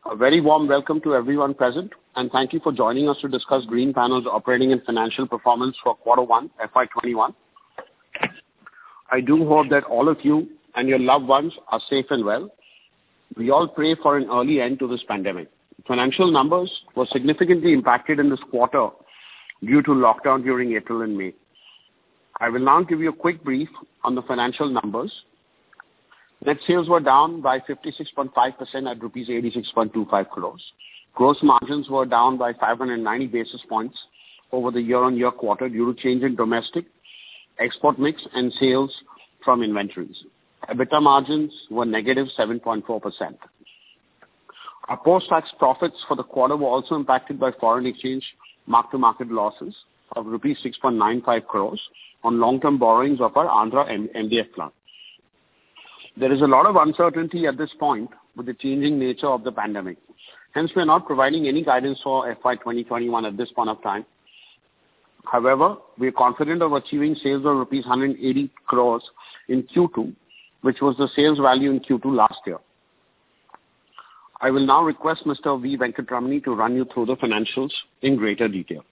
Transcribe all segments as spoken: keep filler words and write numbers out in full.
A very warm welcome to everyone present, and thank you for joining us to discuss Greenpanel's operating and financial performance for quarter one, F Y twenty-one. I do hope that all of you and your loved ones are safe and well. We all pray for an early end to this pandemic. Financial numbers were significantly impacted in this quarter due to lockdown during April and May. I will now give you a quick brief on the financial numbers. Net sales were down by fifty-six point five percent at rupees eighty-six point two five crores. Gross margins were down by five hundred ninety basis points over the year-on-year quarter due to change in domestic, export mix and sales from inventories. EBITDA margins were negative seven point four percent. Our post-tax profits for the quarter were also impacted by foreign exchange mark-to-market losses of rupees six point nine five crores on long-term borrowings of our Andhra M D F plant. There is a lot of uncertainty at this point with the changing nature of the pandemic. Hence, we are not providing any guidance for F Y twenty twenty-one at this point of time. However, we are confident of achieving sales of rupees one hundred eighty crores in Q two, which was the sales value in Q two last year. I will now request Mister V. Venkatramani to run you through the financials in greater detail.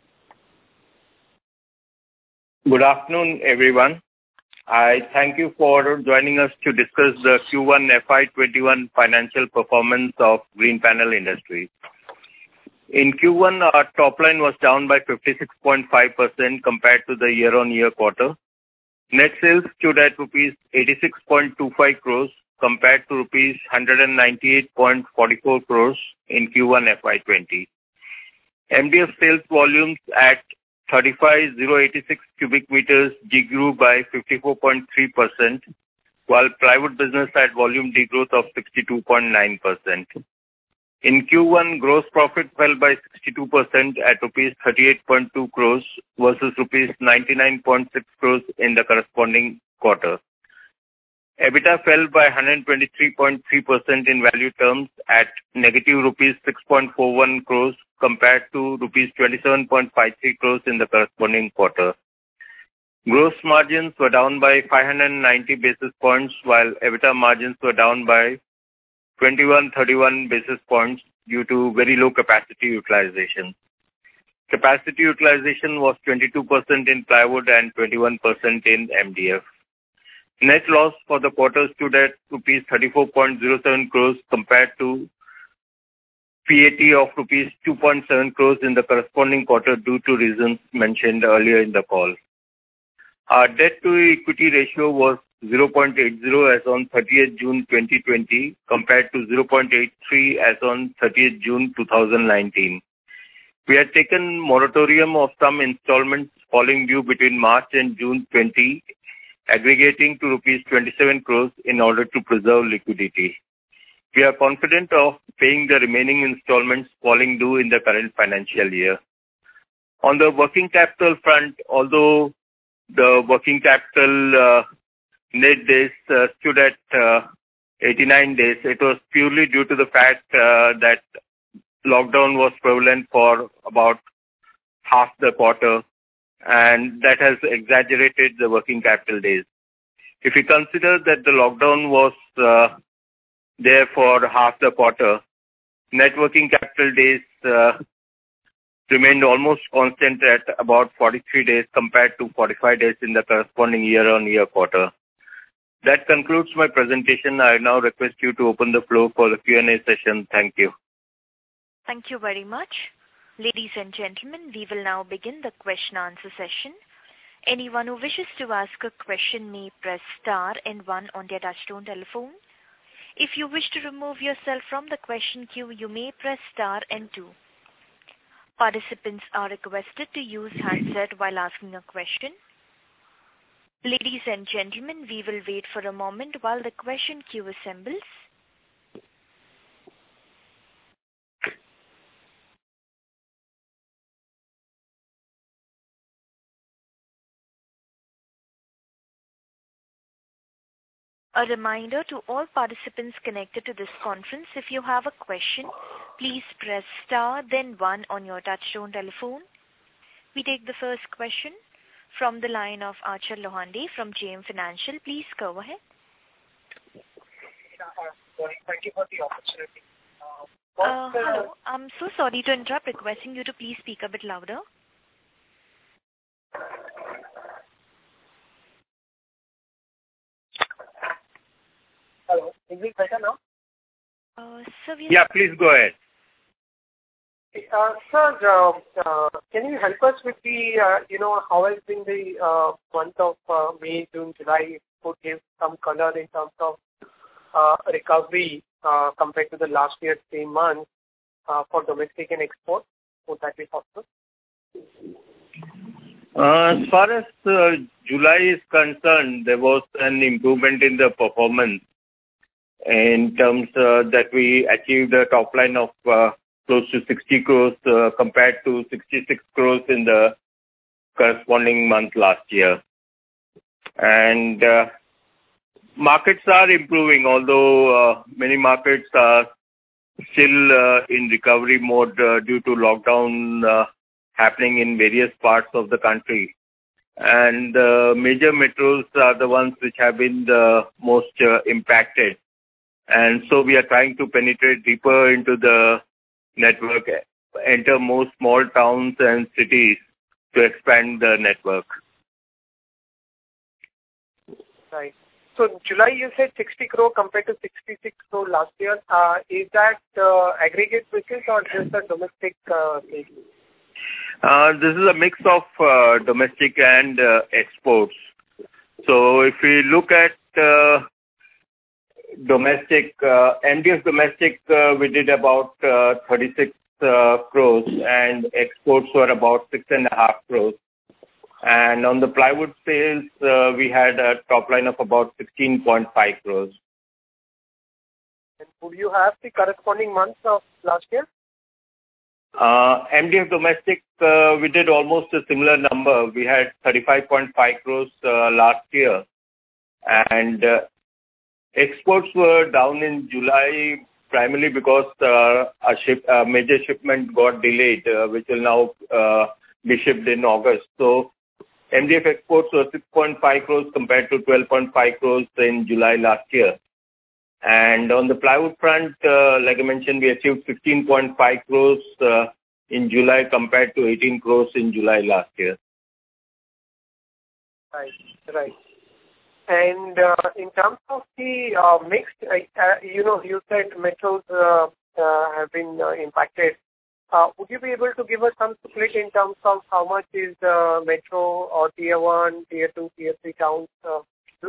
Good afternoon, everyone. I thank you for joining us to discuss the Q one F Y twenty-one financial performance of Greenpanel Industries. In Q one, our top line was down by fifty-six point five percent compared to the year-on-year quarter. Net sales stood at rupees eighty-six point two five crores compared to rupees one hundred ninety-eight point four four crores in Q one F Y twenty. M D F sales volumes at thirty-five thousand eighty-six cubic meters degrew by fifty-four point three percent, while plywood business had volume degrowth of sixty-two point nine percent. In Q one, gross profit fell by sixty-two percent at rupees thirty-eight point two crores versus rupees ninety-nine point six crores in the corresponding quarter. EBITDA fell by one hundred twenty-three point three percent in value terms at negative rupees six point four one crores compared to rupees twenty-seven point five three crores in the corresponding quarter. Gross margins were down by five hundred ninety basis points, while EBITDA margins were down by twenty-one thirty-one basis points due to very low capacity utilization. Capacity utilization was twenty-two percent in plywood and twenty-one percent in M D F. Net loss for the quarter stood at rupees thirty-four point zero seven crores compared to P A T of rupees two point seven crores in the corresponding quarter due to reasons mentioned earlier in the call. Our debt to equity ratio was zero point eight zero as on thirtieth June twenty twenty compared to zero point eight three as on thirtieth June two thousand nineteen. We had taken moratorium of some installments falling due between March and June twenty, aggregating to rupees twenty-seven crores in order to preserve liquidity. We are confident of paying the remaining installments falling due in the current financial year. On the working capital front, although the working capital uh, net days uh, stood at uh, eighty-nine days, it was purely due to the fact uh, that lockdown was prevalent for about half the quarter, and that has exaggerated the working capital days. If we consider that the lockdown was uh, there for half the quarter, net working capital days uh, remained almost constant at about forty-three days compared to forty-five days in the corresponding year-on-year quarter. That concludes my presentation. I now request you to open the floor for the Q and A session. Thank you. Thank you very much. Ladies and gentlemen, we will now begin the question answer session. Anyone who wishes to ask a question may press star and one on their touchtone telephone. If you wish to remove yourself from the question queue, you may press star and two. Participants are requested to use handset while asking a question. Ladies and gentlemen, we will wait for a moment while the question queue assembles. A reminder to all participants connected to this conference, if you have a question, please press star then one on your touchtone telephone. We take the first question from the line of Achal Lohande from J M Financial. Please go ahead. Thank you for the opportunity. Uh, Uh, hello. I'm so sorry to interrupt. Requesting you to please speak a bit louder. Hello. Is it better now? Uh, sir, we Yeah, please go ahead. Uh, Sir, uh, uh, can you help us with the, uh, you know, how has been the uh, month of uh, May, June, July? Could give some color in terms of uh, recovery uh, compared to the last year's same month uh, for domestic and export. Would that be possible? Uh, as far as uh, July is concerned, there was an improvement in the performance in terms uh, that we achieved a top line of uh, close to sixty crores uh, compared to sixty-six crores in the corresponding month last year. And uh, markets are improving, although uh, many markets are still uh, in recovery mode uh, due to lockdown uh, happening in various parts of the country. And uh, major metros are the ones which have been the most uh, impacted. And so we are trying to penetrate deeper into the network, enter more small towns and cities to expand the network. Right. So July you said sixty crore compared to sixty-six crore last year. Uh, is that uh, aggregate basis or just a domestic uh, thing? Uh, this is a mix of uh, domestic and uh, exports. So if we look at uh, domestic, uh, M D F domestic, uh, we did about uh, thirty-six uh, crores and exports were about six and a half crores. And on the plywood sales, uh, we had a top line of about sixteen point five crores. And would you have the corresponding months of last year? Uh, M D F domestic, uh, we did almost a similar number. We had thirty-five point five crores uh, last year. And uh, exports were down in July primarily because uh, a, ship, a major shipment got delayed, uh, which will now uh, be shipped in August. So M D F exports were six point five crores compared to twelve point five crores in July last year. And on the plywood front, uh, like I mentioned, we achieved sixteen point five crores uh, in July compared to eighteen crores in July last year. Right, right. And uh, in terms of the uh, mix, uh, uh, you know, you said metros uh, uh, have been uh, impacted. Uh, would you be able to give us some split in terms of how much is uh, metro or tier one, tier two, tier three towns? Uh,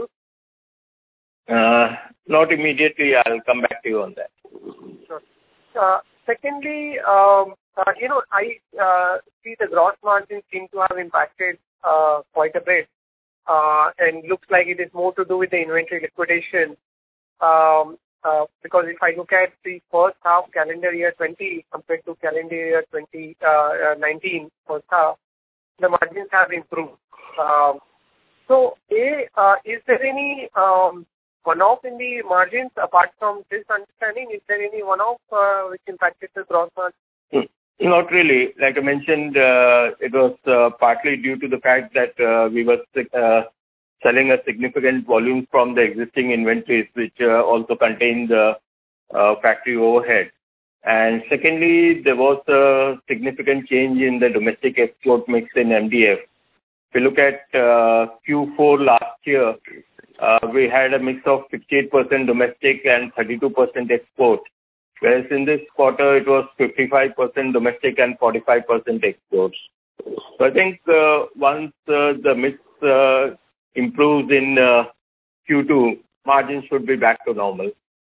uh, not immediately. I'll come back to you on that. Sure. Uh, secondly, um, uh, you know, I uh, see the gross margins seem to have impacted uh, quite a bit. Uh, and looks like it is more to do with the inventory liquidation. Um, uh, because if I look at the first half calendar year twenty compared to calendar year twenty nineteen first half, the margins have improved. Um, so, A, uh, is there any um, one-off in the margins apart from this understanding? Is there any one-off uh, which impacted the gross margin? Not really. Like I mentioned, uh, it was uh, partly due to the fact that uh, we were uh, selling a significant volume from the existing inventories, which uh, also contained the uh, factory overhead. And secondly, there was a significant change in the domestic export mix in M D F. If you look at uh, Q four last year, uh, we had a mix of sixty-eight percent domestic and thirty-two percent export. Whereas in this quarter, it was fifty-five percent domestic and forty-five percent exports. So I think uh, once uh, the mix uh, improves in uh, Q two, margins should be back to normal.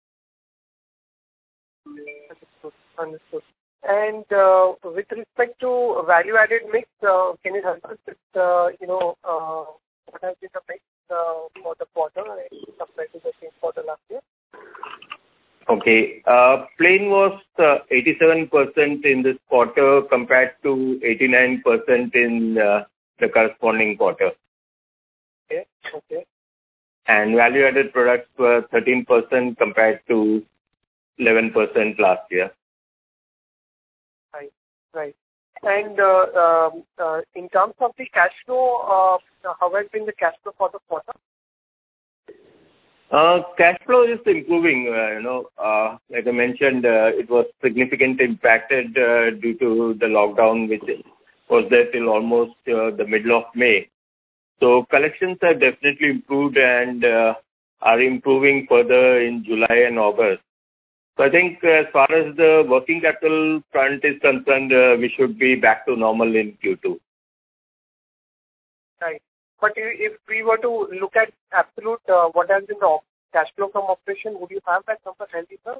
Understood. Understood. And uh, with respect to value-added mix, uh, can you help us with, uh, you know, uh, what has been the mix uh, for the quarter compared to the same quarter last year? Okay. Uh, plain was uh, eighty-seven percent in this quarter compared to eighty-nine percent in uh, the corresponding quarter. Okay. Okay. And value-added products were thirteen percent compared to eleven percent last year. Right. Right. And uh, um, uh, in terms of the cash flow, uh, how has been the cash flow for the quarter? Uh, cash flow is improving. Uh, you know, uh, like I mentioned, uh, it was significantly impacted uh, due to the lockdown, which was there till almost uh, the middle of May. So collections have definitely improved and uh, are improving further in July and August. So I think uh, as far as the working capital front is concerned, uh, we should be back to normal in Q two. Right. But if we were to look at absolute, uh, what has been the cash flow from operation, would you have that number handy, sir?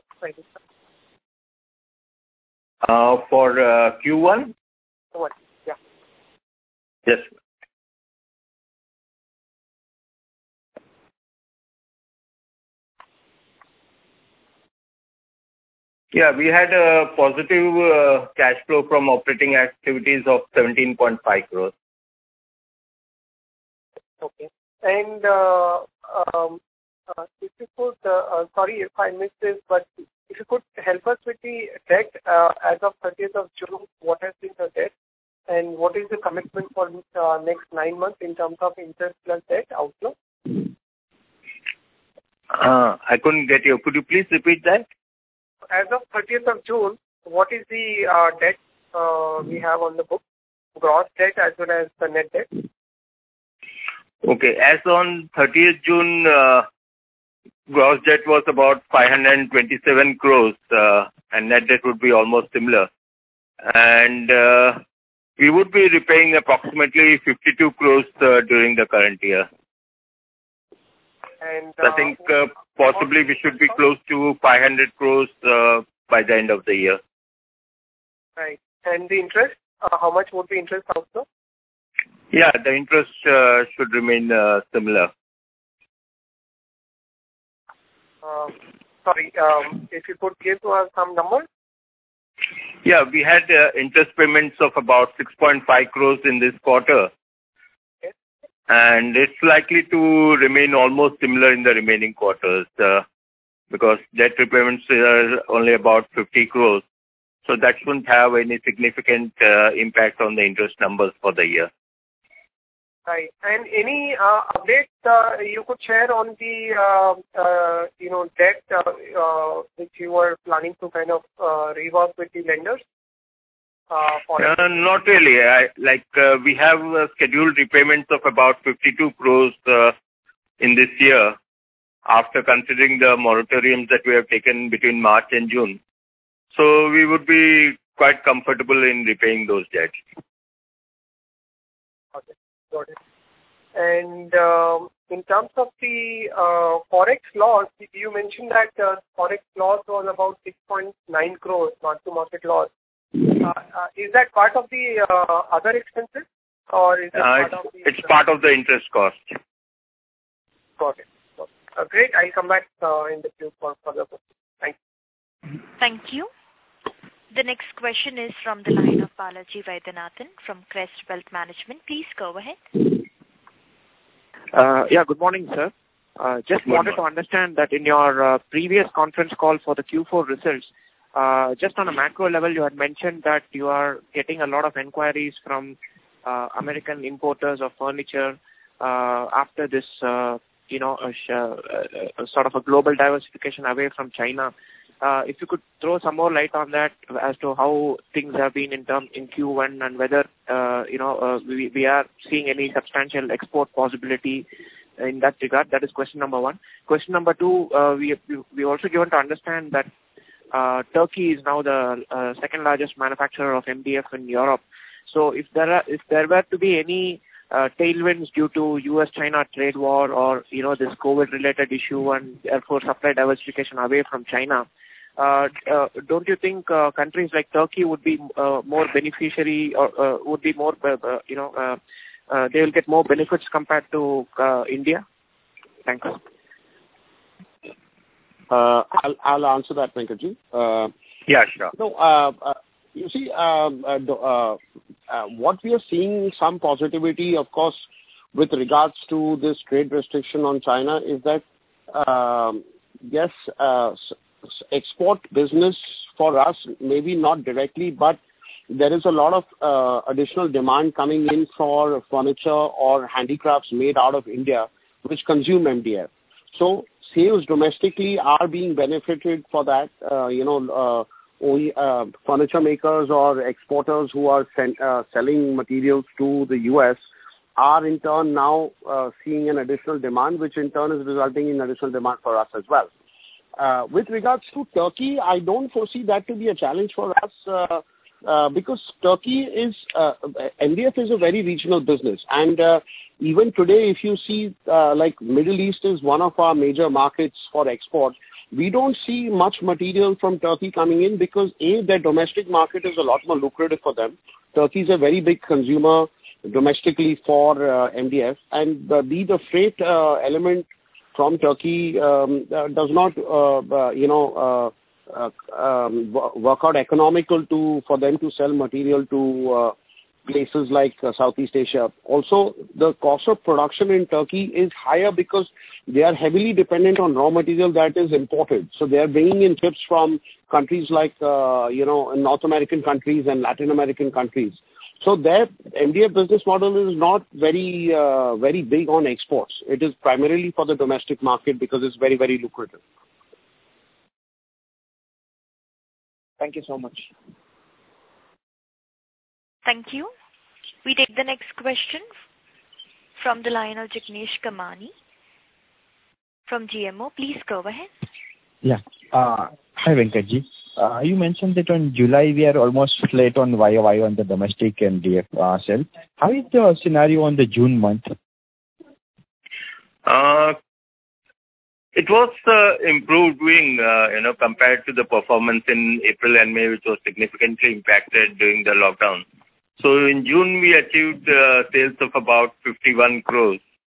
Uh, for uh, Q one? What? Yeah. Yes. Yeah, we had a positive uh, cash flow from operating activities of seventeen point five crores. Okay. And uh, um, uh, if you could, uh, uh, sorry if I missed this, but if you could help us with the debt uh, as of thirtieth of June, what has been the debt and what is the commitment for uh, next nine months in terms of interest plus debt outflow? Uh, I couldn't get you. Could you please repeat that? As of thirtieth of June, what is the uh, debt uh, we have on the book? Gross debt as well as the net debt? Okay. As on thirtieth June, uh, gross debt was about five hundred twenty-seven crores, uh, and net debt would be almost similar. And uh, we would be repaying approximately fifty-two crores uh, during the current year. And uh, I think uh, possibly we should be close to five hundred crores uh, by the end of the year. Right. And the interest, uh, how much would be interest also? Yeah, the interest uh, should remain uh, similar. Uh, sorry, um, if you could give us some numbers. Yeah, we had uh, interest payments of about six point five crores in this quarter. Okay. And it's likely to remain almost similar in the remaining quarters uh, because debt repayments are only about fifty crores. So that shouldn't have any significant uh, impact on the interest numbers for the year. Right. And any uh, updates uh, you could share on the uh, uh, you know debt uh, uh, which you were planning to kind of uh, rework with the lenders? Uh, for uh, not really. I, like uh, we have uh, scheduled repayments of about fifty-two crores uh, in this year after considering the moratoriums that we have taken between March and June. So we would be quite comfortable in repaying those debts. Okay. Got it. And um, in terms of the uh, forex loss, you mentioned that uh, forex loss was about six point nine crores mark-to-market loss. Uh, uh, is that part of the uh, other expenses, or is it uh, part it's, of the? It's part of the interest cost. Got it. Got it. Uh, great. I'll come back uh, in the queue for further questions. Thank you. Thank you. The next question is from the line of Balaji Vaidyanathan from Crest Wealth Management. Please go ahead. Uh, yeah, good morning, sir. Uh, just good wanted morning. to understand that in your uh, previous conference call for the Q four results, uh, just on a macro level, you had mentioned that you are getting a lot of inquiries from uh, American importers of furniture uh, after this, uh, you know, a sh- uh, a sort of a global diversification away from China. Uh, if you could throw some more light on that as to how things have been in term in Q one and whether uh, you know uh, we, we are seeing any substantial export possibility in that regard. That is question number one. Question number two, uh, we we also given to understand that uh, Turkey is now the uh, second largest manufacturer of M D F in Europe. So if there are if there were to be any uh, tailwinds due to U S China trade war or you know this COVID related issue and therefore supply diversification away from China, Uh, uh, don't you think uh, countries like Turkey would be uh, more beneficiary or uh, would be more, uh, uh, you know, uh, uh, they will get more benefits compared to uh, India? Thanks. Uh, I'll, I'll answer that, Venkatji. Uh, Yeah, sure. no, uh, uh, you see, um, uh, uh, uh, what we are seeing some positivity, of course, with regards to this trade restriction on China is that, um, yes, uh, export business for us, maybe not directly, but there is a lot of uh, additional demand coming in for furniture or handicrafts made out of India, which consume M D F. So sales domestically are being benefited for that. Uh, you know, uh, only, uh, furniture makers or exporters who are sent, uh, selling materials to the U S are in turn now uh, seeing an additional demand, which in turn is resulting in additional demand for us as well. Uh, with regards to Turkey, I don't foresee that to be a challenge for us uh, uh, because Turkey is, uh, M D F is a very regional business. And uh, even today, if you see uh, like Middle East is one of our major markets for export, we don't see much material from Turkey coming in because A, their domestic market is a lot more lucrative for them. Turkey is a very big consumer domestically for uh, M D F, and uh, B, the freight uh, element from Turkey um, uh, does not, uh, uh, you know, uh, uh, um, work out economical to for them to sell material to uh, places like uh, Southeast Asia. Also, the cost of production in Turkey is higher because they are heavily dependent on raw material that is imported. So they are bringing in chips from countries like, uh, you know, North American countries and Latin American countries. So their M D F business model is not very, uh, very big on exports. It is primarily for the domestic market because it's very, very lucrative. Thank you so much. Thank you. We take the next question from the line of Jignesh Kamani from G M O. Please go ahead. Yeah. Uh, hi, Venkatji. Uh, you mentioned that on July we are almost flat on Y O Y on the domestic M D F uh, sale. How is the scenario on the June month? Uh, it was uh, improving, uh, you know, compared to the performance in April and May, which was significantly impacted during the lockdown. So in June we achieved uh, sales of about fifty-one crores.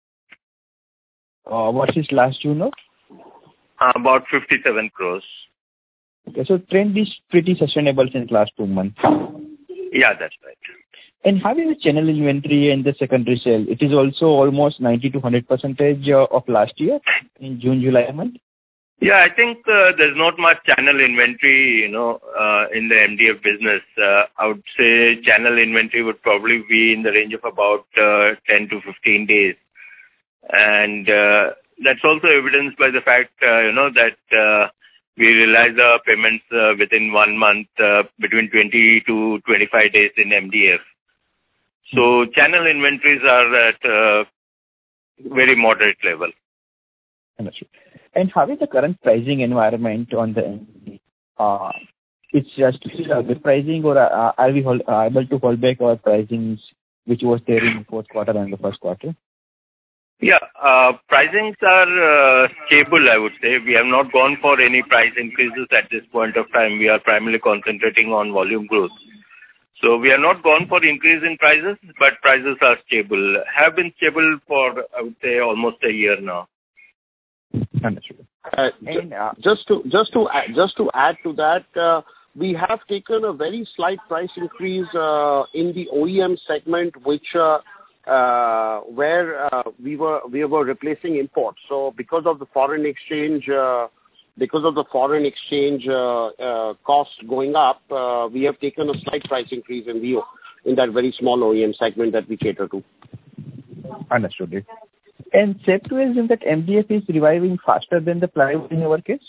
Uh, what is last June of? Uh, about fifty-seven crores. Okay, so trend is pretty sustainable since last two months. Yeah, that's right. And how is the channel inventory and the secondary sale? It is also almost ninety to one hundred percentage uh, of last year in June, July month? Yeah, I think uh, there's not much channel inventory, you know, uh, in the M D F business. Uh, I would say channel inventory would probably be in the range of about uh, ten to fifteen days. And uh, that's also evidenced by the fact, uh, you know, that uh, we realize the payments uh, within one month, uh, between twenty to twenty-five days in M D F. So channel inventories are at a very moderate level. Understood. And how is the current pricing environment on the M D F? Uh, it's just uh, good pricing, or uh, are we hold, uh, able to hold back our pricings which was there in the fourth quarter and the first quarter? Yeah, uh, pricings are uh, stable, I would say. We have not gone for any price increases at this point of time. We are primarily concentrating on volume growth. So we have not gone for increase in prices, but prices are stable, have been stable for, I would say, almost a year now. Understood. Uh, and, uh, just to just to add, just to add to that, uh, we have taken a very slight price increase uh, in the O E M segment, which uh, uh, where uh, we were we were replacing imports. So because of the foreign exchange, uh, because of the foreign exchange uh, uh, cost going up, uh, we have taken a slight price increase in the in that very small O E M segment that we cater to. Understood it. And safe to assume that M D F is reviving faster than the plywood in our case?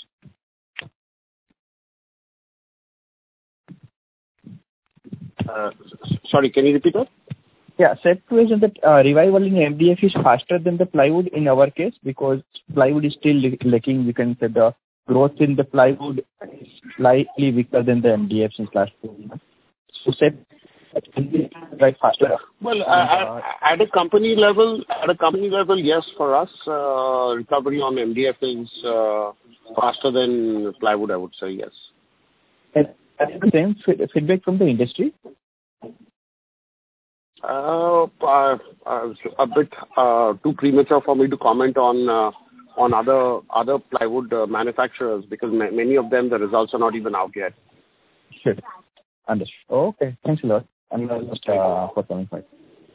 Uh, sorry, can you repeat that? Yeah, safe to assume that uh, revival in M D F is faster than the plywood in our case, because plywood is still lacking. We can say the growth in the plywood is slightly weaker than the M D F since last two months. So safe right faster. Well, uh, at, at a company level, at a company level, yes, for us, uh, recovery on M D F is uh, faster than plywood, I would say, yes. And the same feedback from the industry? Uh, uh, uh, a bit uh, too premature for me to comment on uh, on other other plywood uh, manufacturers, because ma- many of them, the results are not even out yet. Sure. Understood. Okay, thanks a lot. And just uh, for coming back.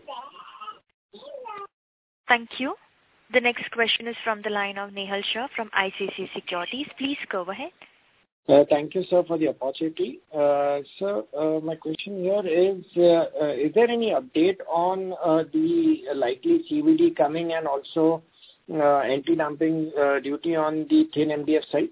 Thank you. The next question is from the line of Nehal Shah from I C I C I Securities. Please go ahead. Uh, thank you, sir, for the opportunity. Uh, sir, uh, my question here is, uh, uh, is there any update on uh, the likely C V D coming, and also uh, anti-dumping uh, duty on the thin M D F side?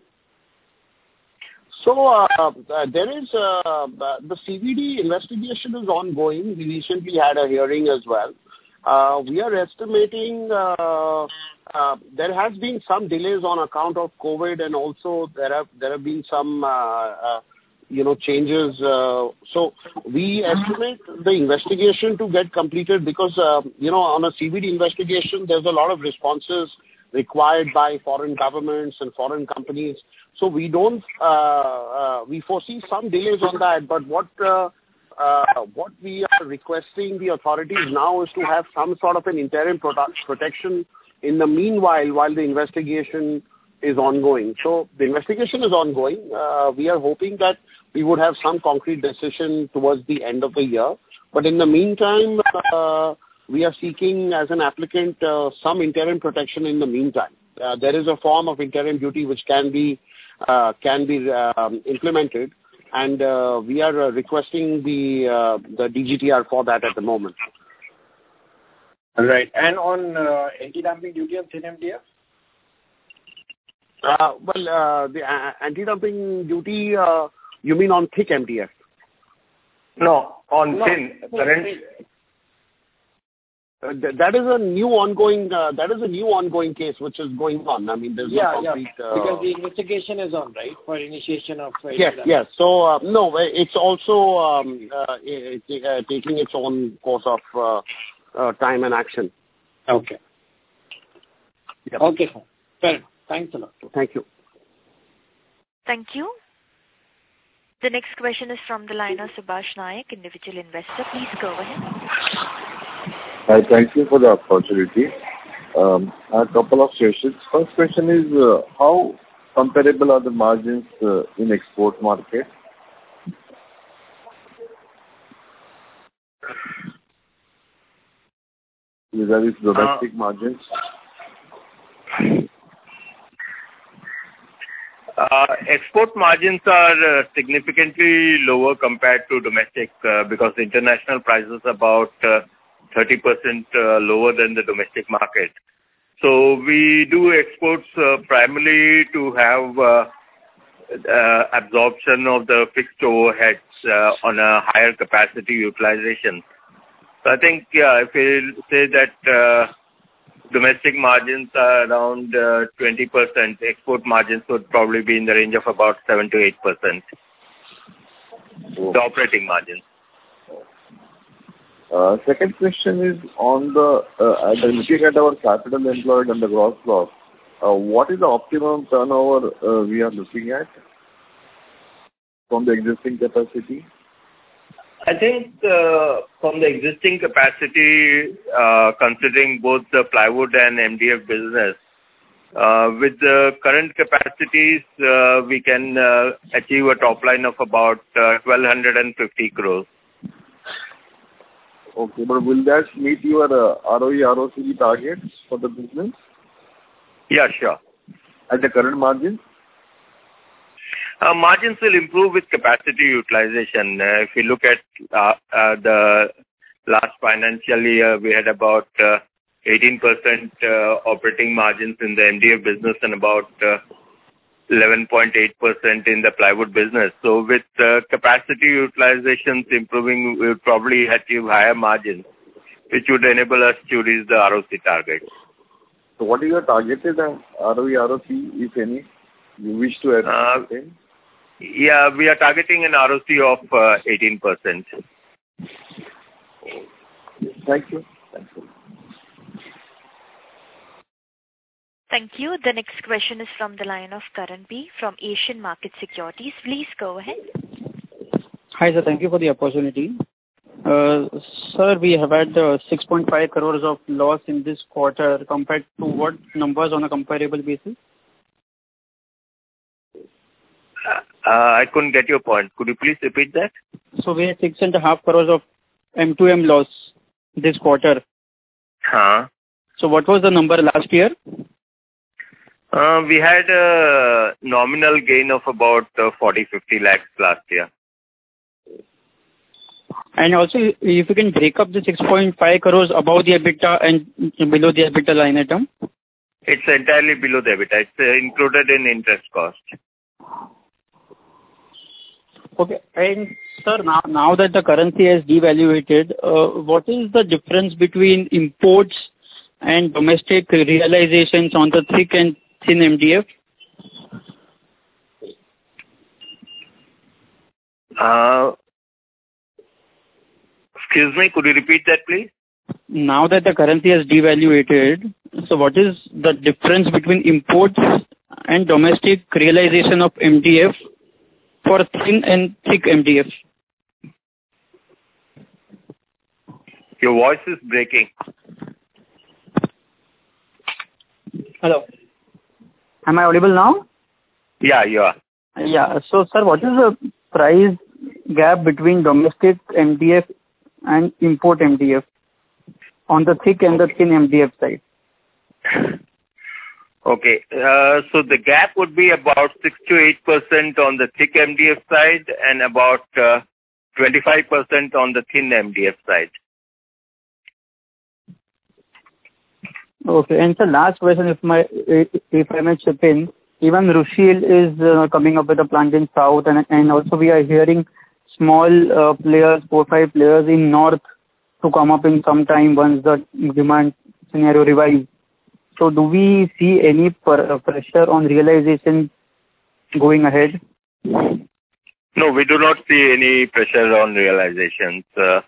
So uh, uh, there is uh, the C V D investigation is ongoing. We recently had a hearing as well. Uh, we are estimating uh, uh, there has been some delays on account of COVID, and also there have there have been some uh, uh, you know changes. Uh, so we estimate the investigation to get completed because uh, you know on a C V D investigation there's a lot of responses required by foreign governments and foreign companies. So we don't uh, uh, we foresee some delays on that. But what uh, Uh, what we are requesting the authorities now is to have some sort of an interim product protection in the meanwhile while the investigation is ongoing. So the investigation is ongoing. Uh, we are hoping that we would have some concrete decision towards the end of the year. But in the meantime, uh, we are seeking as an applicant uh, some interim protection in the meantime. Uh, there is a form of interim duty which can be uh, can be um, implemented. And uh, we are uh, requesting the uh, the D G T R for that at the moment. Right. And on uh, anti-dumping duty on thin M D F? Uh, well, uh, the uh, anti-dumping duty, uh, you mean on thick M D F? No, on No, thin. Current, Uh, th- that is a new ongoing. Uh, that is a new ongoing case which is going on. I mean, there's Yeah, no yeah. concrete. Uh, Because the investigation is on, right, for initiation of. Uh, yes, yes. So uh, no, it's also um, uh, it, uh, taking its own course of uh, uh, time and action. Okay. Yep. Okay, sir. Fair enough. Thanks a lot. Thank you. Thank you. The next question is from the line of Subhash Nayak, individual investor. Please go ahead. Hi, thank you for the opportunity. Um, I have a couple of questions. First question is, uh, how comparable are the margins uh, in export market? Vis-a-vis domestic uh, margins? Uh, export margins are uh, significantly lower compared to domestic uh, because the international prices are about uh, thirty percent uh, lower than the domestic market. So we do exports uh, primarily to have uh, uh, absorption of the fixed overheads uh, on a higher capacity utilization. So I think, yeah, if we say that uh, domestic margins are around uh, twenty percent, export margins would probably be in the range of about seven to eight percent, Oh. the operating margins. Uh, second question is on the, uh, looking at our capital employed and the gross block, uh, what is the optimum turnover uh, we are looking at from the existing capacity? I think uh, from the existing capacity, uh, considering both the plywood and M D F business, uh, with the current capacities, uh, we can uh, achieve a top line of about uh, twelve fifty crores. Okay, but will that meet your uh, R O E, R O C E targets for the business? Yeah, sure. At the current margin? Uh, margins will improve with capacity utilization. Uh, if you look at uh, uh, the last financial year, we had about uh, eighteen percent uh, operating margins in the M D F business and about uh, eleven point eight percent in the plywood business. So with uh, capacity utilizations improving, we would probably achieve higher margins, which would enable us to reach the R O C target. So what is your targeted uh, R O E, R O C E, if any, you wish to attain? Uh, yeah, we are targeting an R O C of uh, eighteen percent. Thank you. Thank you. Thank you. The next question is from the line of Karan B. from Asian Market Securities. Please go ahead. Hi, sir. Thank you for the opportunity. Uh, sir, we have had uh, six point five crores of loss in this quarter compared to what numbers on a comparable basis? Uh, I couldn't get your point. Could you please repeat that? So we had six and a half crores of M two M loss this quarter. Huh? So what was the number last year? Uh, we had a nominal gain of about uh, forty to fifty lakhs last year. And also, if you can break up the six point five crores above the EBITDA and below the EBITDA line item. It's entirely below the EBITDA. It's uh, included in interest cost. Okay. And sir, now, now that the currency has devaluated, uh, what is the difference between imports and domestic realizations on the thick and thin M D F? Uh, excuse me, could you repeat that, please? Now that the currency has devaluated, so what is the difference between imports and domestic realization of M D F for thin and thick M D F? Your voice is breaking. Hello. Am I audible now? Yeah, you are. Yeah. So, sir, what is the price gap between domestic M D F and import M D F on the thick and the thin M D F side? Okay. Uh, so the gap would be about six to eight percent on the thick M D F side and about uh, twenty-five percent on the thin M D F side. Okay. And sir, last question, if my if I may chip in, even Rushil is uh, coming up with a plant in south, and and also we are hearing small uh, players, four five players in north to come up in some time once the demand scenario revives. So do we see any per, uh, pressure on realization going ahead? No, we do not see any pressure on realizations, uh,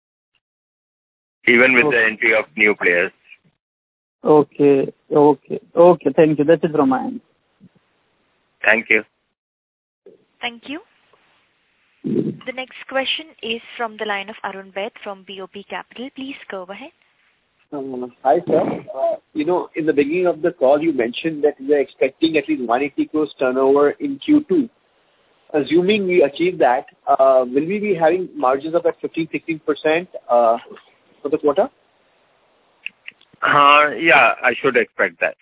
even with okay. the entry of new players. Okay, okay, okay. Thank you. That's it from my end. Thank you. Thank you. The next question is from the line of Arun Baid from B O P Capital. Please go ahead. Um, hi, sir. Uh, you know, in the beginning of the call, you mentioned that we are expecting at least one hundred eighty crores turnover in Q two. Assuming we achieve that, uh, will we be having margins of at fifteen to sixteen percent uh, for the quarter? Uh, yeah, I should expect that.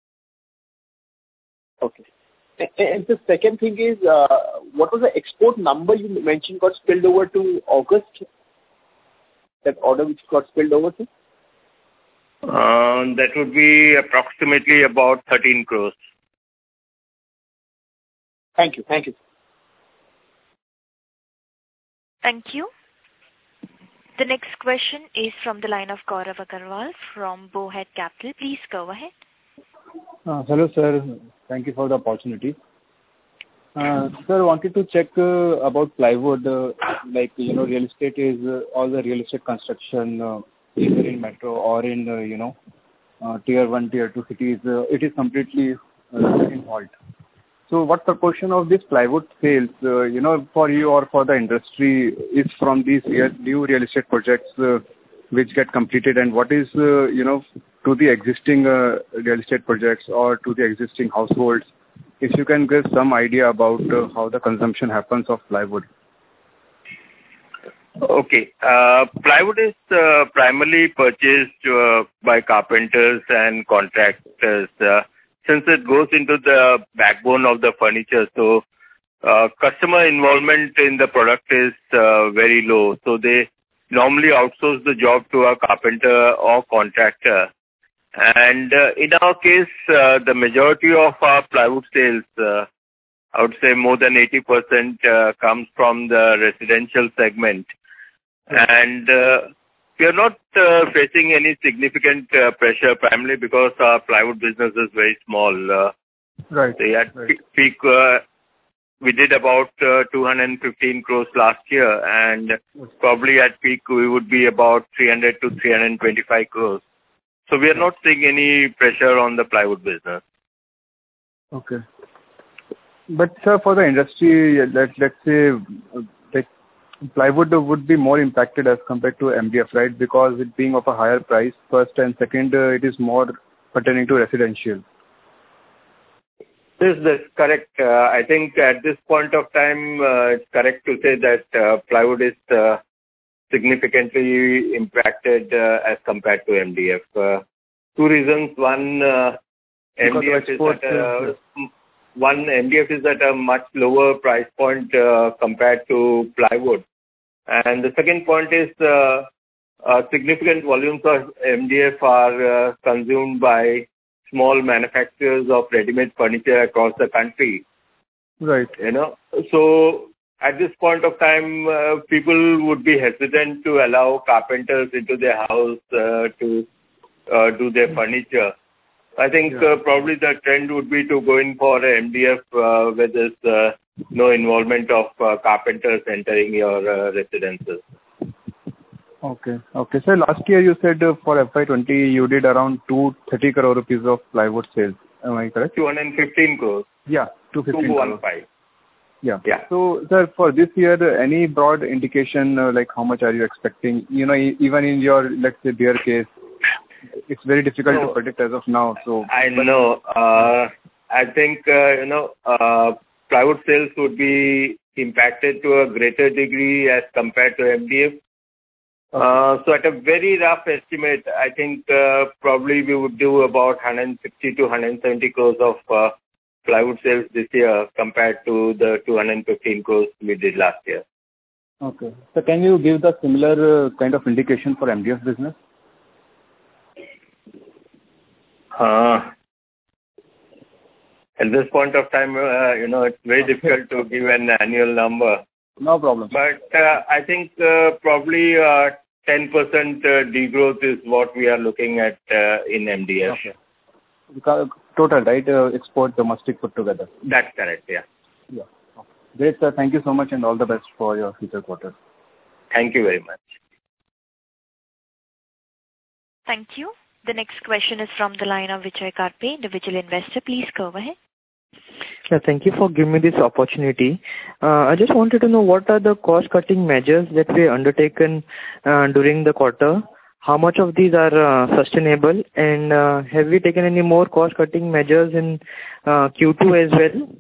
Okay. And the second thing is, uh, what was the export number you mentioned got spilled over to August? That order which got spilled over to? Uh, that would be approximately about thirteen crores. Thank you. Thank you. Thank you. The next question is from the line of Gaurav Agarwal from Bowhead Capital. Please go ahead. Uh, hello, sir. Thank you for the opportunity. Uh, sir, wanted to check uh, about plywood. Uh, like, you know, real estate is uh, all the real estate construction, uh, either in metro or in, uh, you know, uh, tier one, tier two cities. Uh, it is completely uh, in halt. So what proportion of this plywood sales, uh, you know, for you or for the industry is from these real, new real estate projects uh, which get completed, and what is, uh, you know, to the existing uh, real estate projects or to the existing households? If you can give some idea about uh, how the consumption happens of plywood. Okay. Uh, plywood is uh, primarily purchased uh, by carpenters and contractors uh, since it goes into the backbone of the furniture. So uh, customer involvement in the product is uh, very low. So they normally outsource the job to a carpenter or contractor. And uh, in our case, uh, the majority of our plywood sales, uh, I would say more than eighty percent uh, comes from the residential segment. And uh, we are not uh, facing any significant uh, pressure, primarily because our plywood business is very small. Uh, right. So at right. peak, peak uh, we did about uh, two hundred fifteen crores last year, and probably at peak we would be about three hundred to three hundred twenty-five crores. So we are not seeing any pressure on the plywood business. Okay. But sir, for the industry, let, let's say, like, plywood would be more impacted as compared to M D F, right? Because it being of a higher price, first, and second, uh, it is more pertaining to residential. This is correct. Uh, I think at this point of time, uh, it's correct to say that uh, plywood is uh, significantly impacted uh, as compared to M D F. Uh, two reasons. One, uh, M D F is at a, one M D F is at a much lower price point uh, compared to plywood, and the second point is uh, uh, significant volumes of M D F are uh, consumed by small manufacturers of ready-made furniture across the country. Right. You know, so at this point of time, uh, people would be hesitant to allow carpenters into their house uh, to uh, do their furniture. I think Yeah. uh, probably the trend would be to go in for a M D F uh, where there's uh, no involvement of uh, carpenters entering your uh, residences. Okay. Okay. So last year you said uh, for F Y twenty you did around two hundred thirty crore rupees of plywood sales. Am I correct? two hundred fifteen crores. Yeah, two hundred fifteen two crore. hundred fifteen. Yeah. Yeah. So, sir, for this year, any broad indication, uh, like how much are you expecting? You know, e- even in your, let's say, bear case, it's very difficult No. to predict as of now. So I know. Uh, I think, uh, you know, uh, plywood sales would be impacted to a greater degree as compared to M D F. Uh, so at a very rough estimate, I think uh, probably we would do about one hundred sixty to one hundred seventy crores of uh, plywood sales this year compared to the two hundred fifteen crores we did last year. Okay. So can you give the similar uh, kind of indication for M D F business? Uh, at this point of time, uh, you know, it's very difficult to give an annual number. No problem. But uh, I think uh, probably uh, ten percent uh, degrowth is what we are looking at uh, in M D F. Okay. Because total, right? Uh, export, domestic put together. That's correct, yeah. Yeah. Okay. Great, sir. Thank you so much and all the best for your future quarters. Thank you very much. Thank you. The next question is from the line of Vijay Karpe, individual investor. Please go ahead. Yeah, thank you for giving me this opportunity. Uh, I just wanted to know what are the cost-cutting measures that we undertaken uh, during the quarter. How much of these are uh, sustainable, and uh, have we taken any more cost-cutting measures in uh, Q two as well?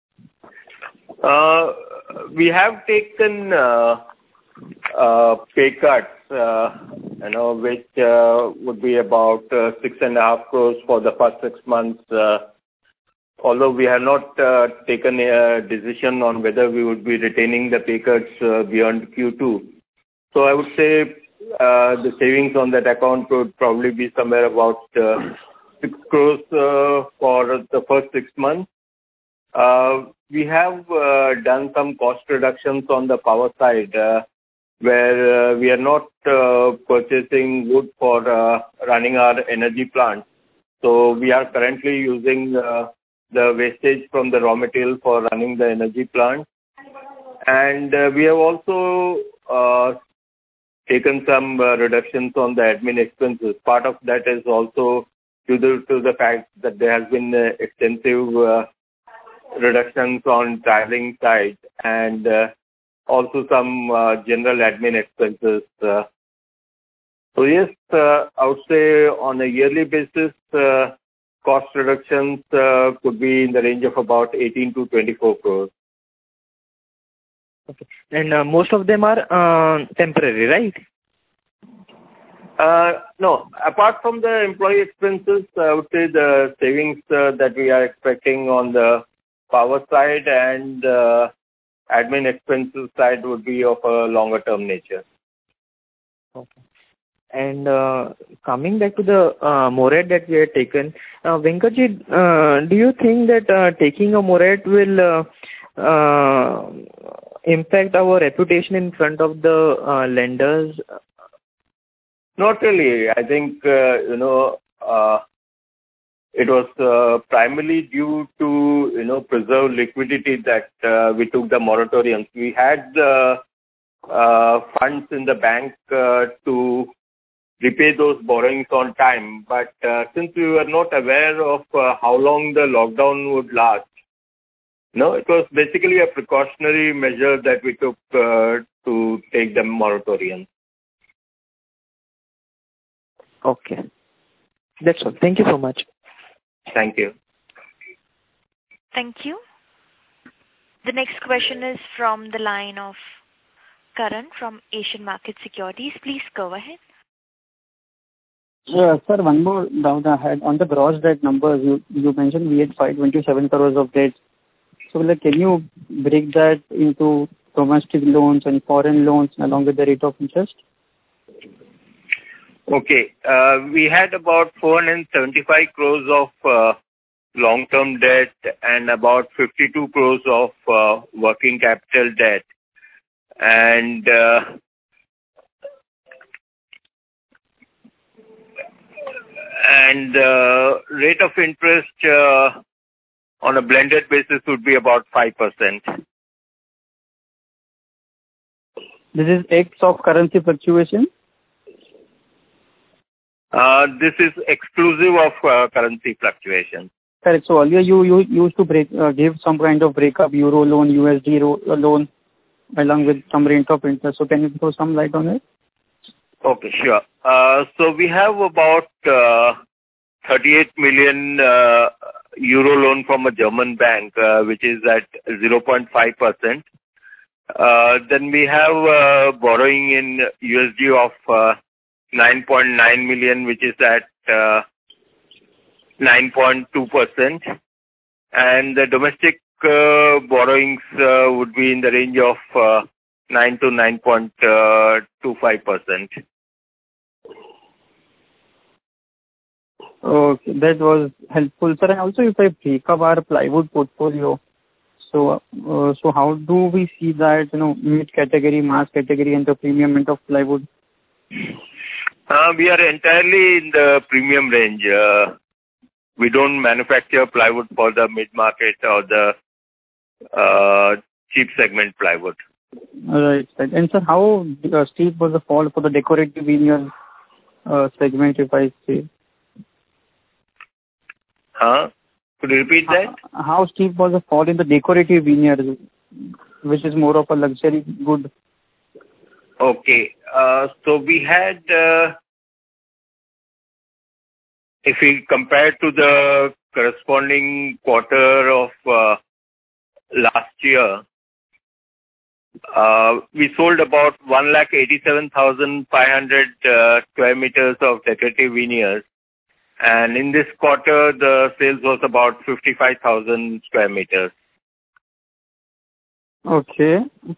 Uh, we have taken uh, uh, pay cuts, uh, you know, which uh, would be about uh, six and a half crores for the first six months. Uh, although we have not uh, taken a decision on whether we would be retaining the pay cuts uh, beyond Q two. So I would say uh, the savings on that account would probably be somewhere about uh, six crores uh, for the first six months. Uh, we have uh, done some cost reductions on the power side uh, where uh, we are not uh, purchasing wood for uh, running our energy plant. So we are currently using uh, the wastage from the raw material for running the energy plant. And uh, we have also uh, taken some uh, reductions on the admin expenses. Part of that is also due to, to the fact that there has been uh, extensive uh, reductions on traveling side and uh, also some uh, general admin expenses. Uh, so yes, uh, I would say on a yearly basis, uh, cost reductions uh, could be in the range of about eighteen to twenty-four crores. Okay. And uh, most of them are uh, temporary, right? Uh, no, apart from the employee expenses, I would say the savings uh, that we are expecting on the power side and uh, admin expenses side would be of a longer term nature. Okay. And uh, coming back to the uh, morat that we had taken, uh, Venkatji, uh, do you think that uh, taking a morat will uh, uh, impact our reputation in front of the uh, lenders? Not really. I think, uh, you know, uh, it was uh, primarily due to, you know, preserve liquidity that uh, we took the moratoriums. We had uh, uh, funds in the bank uh, to repay those borrowings on time. But uh, since we were not aware of uh, how long the lockdown would last, no, it was basically a precautionary measure that we took uh, to take the moratorium. Okay. That's all. Thank you so much. Thank you. Thank you. The next question is from the line of Karan from Asian Market Securities. Please go ahead. Yeah, sir, one more down ahead. On the gross debt numbers, you, you mentioned we had five hundred twenty-seven crores of debt. So, like, can you break that into domestic loans and foreign loans along with the rate of interest? Okay. Uh, we had about four hundred seventy-five crores of uh, long-term debt and about fifty-two crores of uh, working capital debt. And uh, and uh, rate of interest uh, on a blended basis would be about five percent. This is X of currency fluctuation? Uh, this is exclusive of uh, currency fluctuation. Correct. So earlier you, you used to break, uh, give some kind of breakup, euro loan, U S D ro- loan, along with some rate of interest. So can you throw some light on it? Okay, sure. Uh, so we have about uh, thirty-eight million uh, euro loan from a German bank, uh, which is at zero point five percent. Uh, then we have uh, borrowing in U S D of uh, nine point nine million, which is at uh, nine point two percent. And the domestic uh, borrowings uh, would be in the range of uh, nine to nine point two five percent. Okay, that was helpful, sir. And also, if I break up our plywood portfolio, so uh, so how do we see that, you know, mid category, mass category, and the premium end of plywood? Uh, we are entirely in the premium range. Uh, we don't manufacture plywood for the mid market or the uh, cheap segment plywood. Right, right. And sir, how uh, steep was the fall for the decorative veneer uh, segment, if I say? Huh? Could you repeat that? Uh, how steep was the fall in the decorative veneer, which is more of a luxury good? Okay. Uh, so we had, uh, if we compare to the corresponding quarter of uh, last year, uh, we sold about one lakh eighty-seven thousand five hundred uh, square meters of decorative veneers. And in this quarter, the sales was about fifty-five thousand square meters. Okay.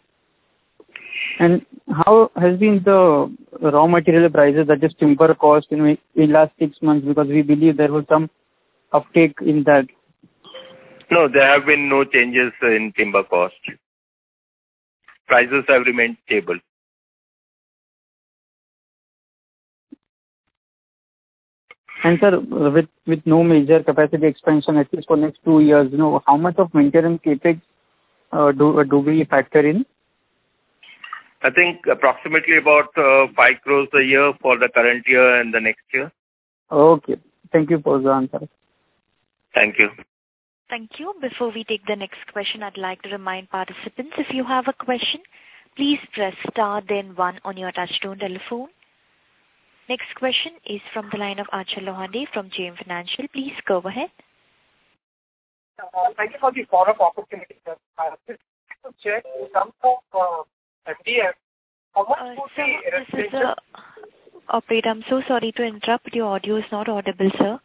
And how has been the raw material prices, that is timber cost, in in the last six months? Because we believe there was some uptake in that. No, there have been no changes in timber cost. Prices have remained stable. And sir, with with no major capacity expansion at least for next two years, you know, how much of maintenance capex uh, do uh, do we factor in? I think approximately about uh, five crores a year for the current year and the next year. Okay. Thank you for the answer. Thank you. Thank you. Before we take the next question, I'd like to remind participants, if you have a question, please press star then one on your touchtone telephone. Next question is from the line of Achal Lohade from J M Financial. Please go ahead. Uh, thank you for the follow-up opportunity, sir. Uh, just to check in terms of uh, M D F, how much Uh, would sir, be this is residential? a operator. I'm so sorry to interrupt, but your audio is not audible, sir.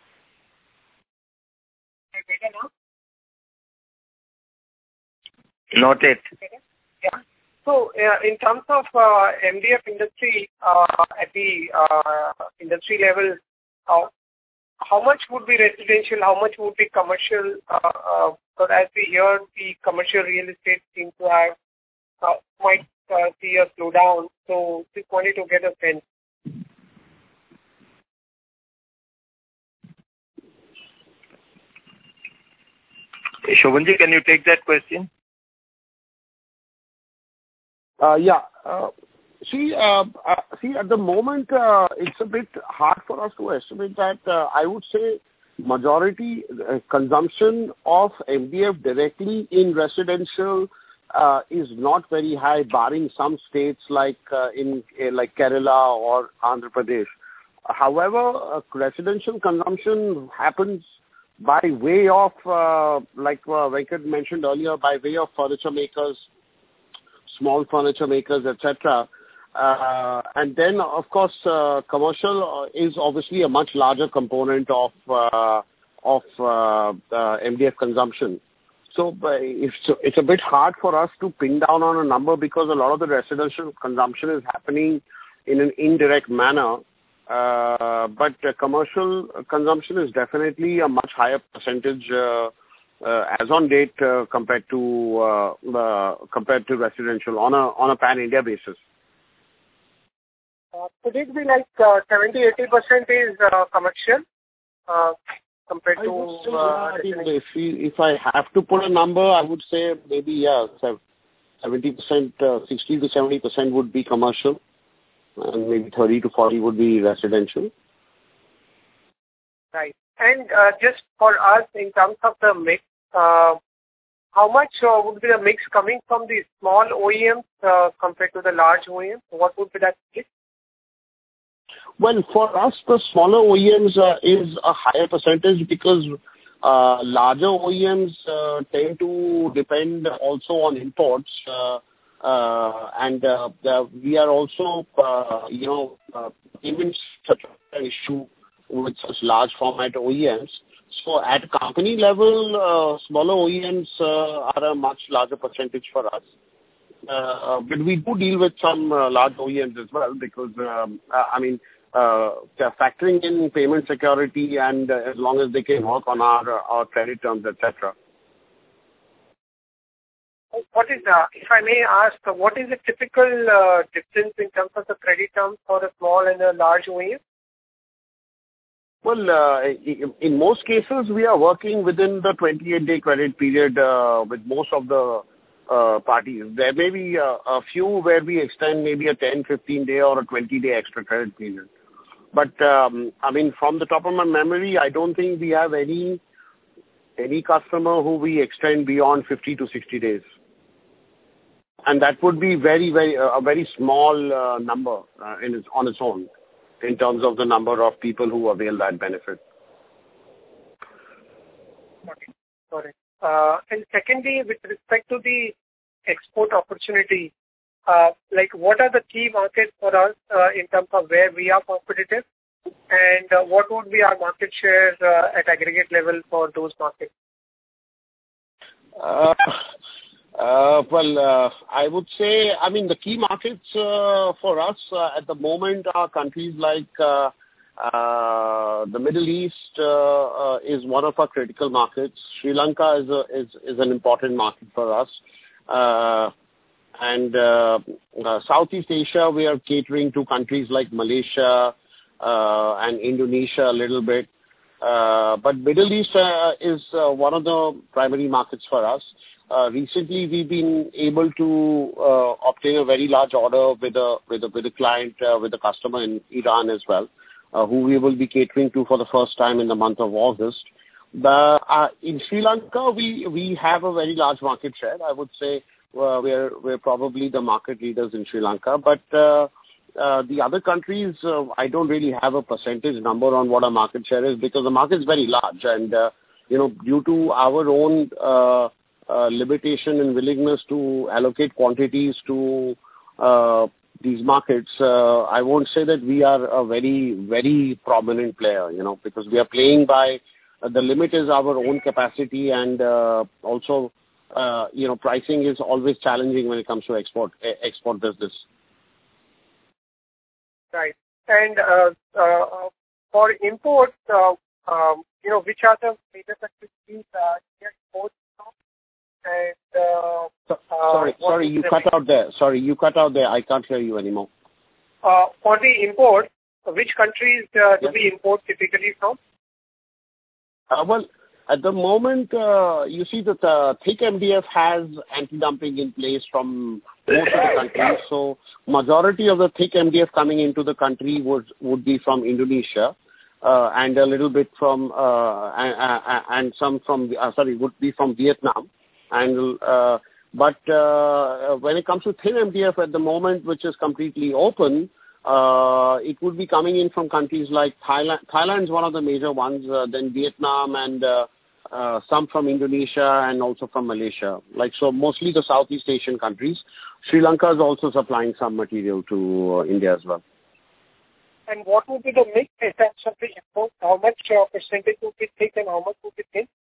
Not yet. Yeah. So, uh, in terms of uh, M D F industry, uh, at the uh, industry level, uh, how much would be residential, how much would be commercial? Uh, uh, because as we hear, the commercial real estate seems to have uh, might uh, see a slowdown. So, just wanted to get a sense. Shobhanji, can you take that question? Uh, yeah. Uh, see, uh, uh, see, at the moment, uh, it's a bit hard for us to estimate that. Uh, I would say majority uh, consumption of M D F directly in residential uh, is not very high, barring some states like uh, in uh, like Kerala or Andhra Pradesh. However, uh, residential consumption happens by way of, uh, like uh, Venkat mentioned earlier, by way of furniture makers, small furniture makers, et cetera. Uh, and then, of course, uh, commercial is obviously a much larger component of uh, of uh, uh, M D F consumption. So uh, it's it's a bit hard for us to pin down on a number because a lot of the residential consumption is happening in an indirect manner. Uh, but uh, commercial consumption is definitely a much higher percentage uh, uh, as on date uh, compared to uh, uh, compared to residential on a on a pan India basis. Uh, could it be like uh, seventy to eighty percent is uh, commercial uh, compared I to would say, uh, yeah, I mean, if we, if I have to put a number, I would say maybe yeah, seventy percent, uh, sixty to seventy percent would be commercial, and maybe thirty to forty would be residential. Right. And uh, just for us, in terms of the mix, uh, how much uh, would be the mix coming from the small O E Ms uh, compared to the large O E Ms? What would be that split? Well, for us, the smaller O E Ms uh, is a higher percentage because uh, larger O E Ms uh, tend to depend also on imports, uh, uh, and uh, the, we are also, uh, you know, uh, payments such an issue with such large format O E Ms. So at company level, uh, smaller O E Ms uh, are a much larger percentage for us. Uh, but we do deal with some uh, large O E Ms as well because, um, uh, I mean, uh, they're factoring in payment security and uh, as long as they can work on our, uh, our credit terms, et cetera. What is, uh, if I may ask, uh, what is the typical uh, difference in terms of the credit terms for a small and a large O E M? Well, uh, in most cases, we are working within the twenty-eight day credit period uh, with most of the uh, parties. There may be a, a few where we extend maybe a ten, fifteen day or a twenty day extra credit period. But, um, I mean, from the top of my memory, I don't think we have any any customer who we extend beyond fifty to sixty days. And that would be very, very uh, a very small uh, number uh, in its, on its own, in terms of the number of people who avail that benefit. Okay. Got it. Uh, and secondly, with respect to the export opportunity, uh, like what are the key markets for us uh, in terms of where we are competitive, and uh, what would be our market share uh, at aggregate level for those markets? Uh, uh, well, uh, I would say, I mean, the key markets uh, for us uh, at the moment are countries like uh, uh, the Middle East uh, uh, is one of our critical markets. Sri Lanka is a, is, is an important market for us. Uh, and uh, uh, Southeast Asia, we are catering to countries like Malaysia uh, and Indonesia a little bit. Uh, but Middle East uh, is uh, one of the primary markets for us. Uh, recently, we've been able to uh, obtain a very large order with a with a with a client, uh, with a customer in Iran as well, uh, who we will be catering to for the first time in the month of August. The, uh, in Sri Lanka, we we have a very large market share. I would say uh, we're we're probably the market leaders in Sri Lanka, but uh, Uh, the other countries, uh, I don't really have a percentage number on what our market share is because the market is very large and, uh, you know, due to our own uh, uh, limitation and willingness to allocate quantities to uh, these markets, uh, I won't say that we are a very, very prominent player, you know, because we are playing by, uh, the limit is our own capacity and uh, also, uh, you know, pricing is always challenging when it comes to export, uh, export business. Right. And uh, uh, for imports, uh, um, you know, which are the major countries uh, import from? And uh, so, sorry, uh, sorry, you cut out there. Sorry, you cut out there. I can't hear you anymore. Uh, for the import, which countries uh, do yes. we import typically from? Uh, well, at the moment, uh, you see that uh, thick M D F has anti-dumping in place from most of the countries. So majority of the thick M D F coming into the country would would be from Indonesia, uh, and a little bit from uh, and, and some from uh, sorry would be from Vietnam, and uh, but uh, when it comes to thin M D F at the moment, which is completely open, uh, it would be coming in from countries like Thailand. Thailand is one of the major ones. Uh, then Vietnam and uh, Uh, some from Indonesia and also from Malaysia. Like so, mostly the Southeast Asian countries. Sri Lanka is also supplying some material to uh, India as well. And what would be the mix in terms of the import? How much uh, percentage would be thick and how much would be thin?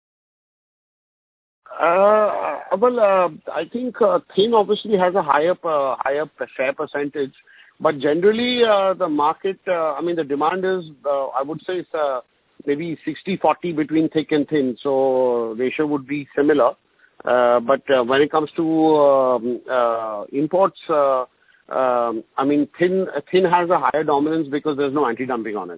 Uh, well, uh, I think uh, thin obviously has a higher uh, higher share percentage But generally, uh, the market, uh, I mean, the demand is, uh, I would say, it's uh, maybe sixty forty between thick and thin. So ratio would be similar. Uh, but uh, when it comes to um, uh, imports, uh, um, I mean, thin thin has a higher dominance because there's no anti-dumping on it.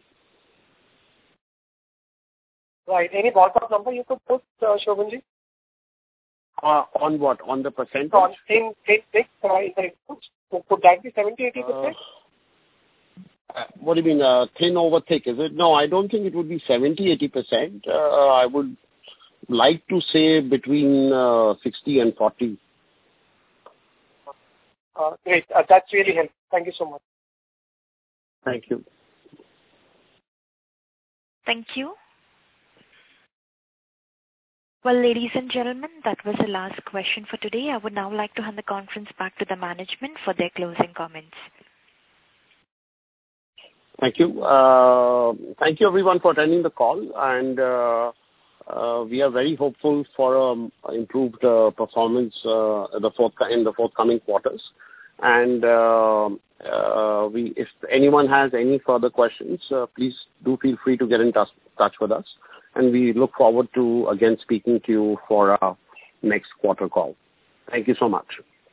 Right. Any ballpark number you could put, uh, Shobhanji? Uh, on what? On the percentage? On thin, thin, thick, uh, in the exports. Could that be seventy to eighty percent? Uh, what do you mean, uh, thin over thick, is it? No, I don't think it would be seventy to eighty percent. Uh, I would like to say between uh, sixty and forty. Uh, great. Uh, that's really helpful. Thank you so much. Thank you. Thank you. Well, ladies and gentlemen, that was the last question for today. I would now like to hand the conference back to the management for their closing comments. Thank you. Uh, thank you, everyone, for attending the call. And uh, uh, we are very hopeful for um, improved uh, performance uh, in the forth- in the forthcoming quarters. And uh, uh, we, if anyone has any further questions, uh, please do feel free to get in touch, touch with us. And we look forward to, again, speaking to you for our next quarter call. Thank you so much.